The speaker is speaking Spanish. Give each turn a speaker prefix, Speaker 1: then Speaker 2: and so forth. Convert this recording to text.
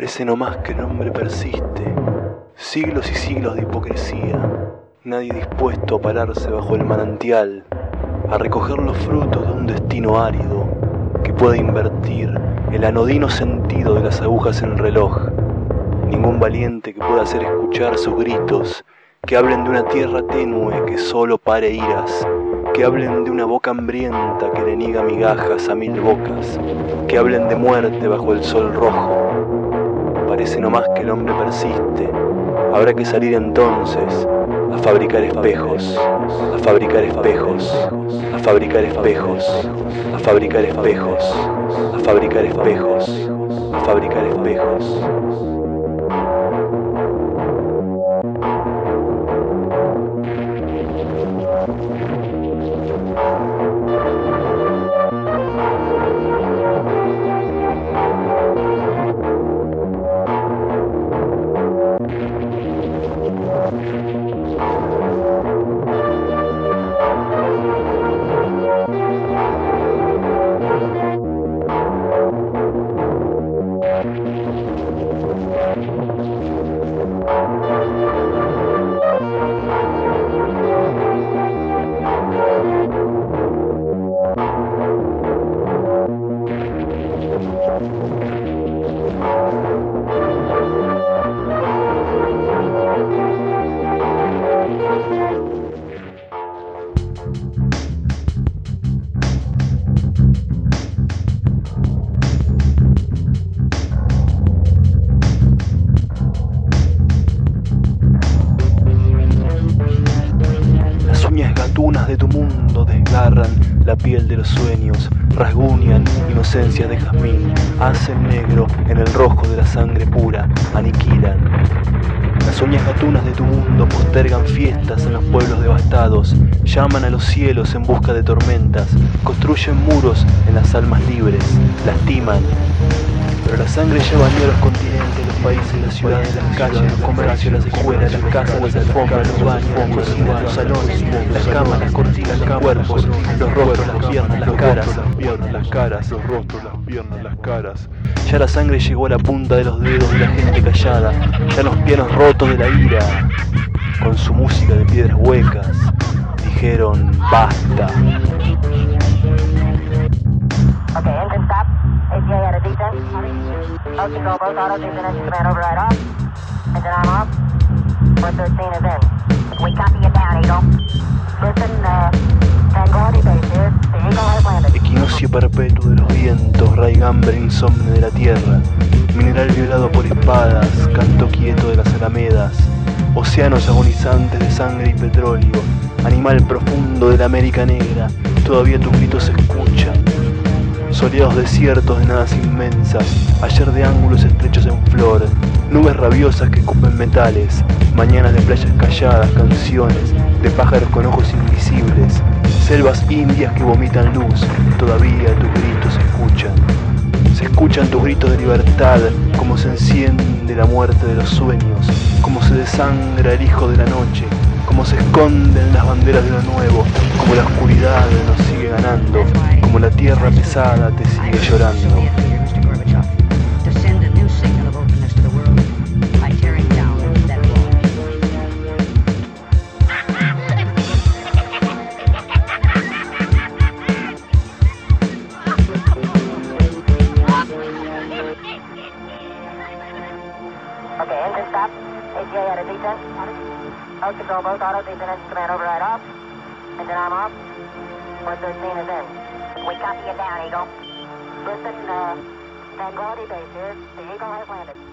Speaker 1: Parece no más que el hombre persiste, siglos y siglos de hipocresía, nadie dispuesto a pararse bajo el manantial, a recoger los frutos de un destino árido que pueda invertir el anodino sentido de las agujas en el reloj. Ningún valiente que pueda hacer escuchar sus gritos, que hablen de una tierra tenue que solo pare iras, que hablen de una boca hambrienta que le niega migajas a mil bocas, que hablen de muerte bajo el sol rojo. Parece no más que el hombre persiste. Habrá que salir entonces a fabricar espejos, a fabricar espejos, a fabricar espejos, a fabricar espejos, a fabricar espejos, a fabricar espejos. De tu mundo desgarran la piel de los sueños, rasguñan inocencias de jazmín, hacen negro en el rojo de la sangre pura, aniquilan. Las uñas gatunas de tu mundo postergan fiestas en los pueblos devastados, llaman a los cielos en busca de tormentas, construyen muros en las almas libres, lastiman. Pero la sangre ya bañó los continentes, los países, las ciudades, las calles, los comercios, las escuelas, las casas, las alfombras, los baños, las cocinas, los salones, las camas, las cortinas, los cuerpos, los rostros, las piernas, las caras, los rostros, las piernas, las caras. Ya la sangre llegó a la punta de los dedos de la gente callada, ya los pianos rotos de la ira, con su música de piedras huecas, dijeron basta.
Speaker 2: Okay, engine stop. APA at a descent. Ocean Go, both autos, engine command override off. Engine arm off. 413 is in. We copy you down, Eagle. Listen, Tranquility Base here. The Eagle has landed.
Speaker 1: Equinoccio perpetuo de los vientos, raigambre insomne de la tierra, mineral violado por espadas, canto quieto de las alamedas, océanos agonizantes de sangre y petróleo, animal profundo de la América Negra, todavía tus gritos se escuchan. Soleados desiertos de nadas inmensas, ayer de ángulos estrechos en flor, nubes rabiosas que escupen metales, mañanas de playas calladas, canciones de pájaros con ojos invisibles, selvas indias que vomitan luz, todavía tus gritos se escuchan. Se escuchan tus gritos de libertad, como se enciende la muerte de los sueños, como se desangra el hijo de la noche, como se esconden las banderas de lo nuevo, como la oscuridad nos sigue ganando, como la tierra pesada te sigue llorando.
Speaker 2: Okay, engine stop. APA at a descent. Ocean Go, both autos, engine command override off. Engine arm off. 413 is in. We copy you down, Eagle. Listen, Tranquility Base here. The Eagle has landed.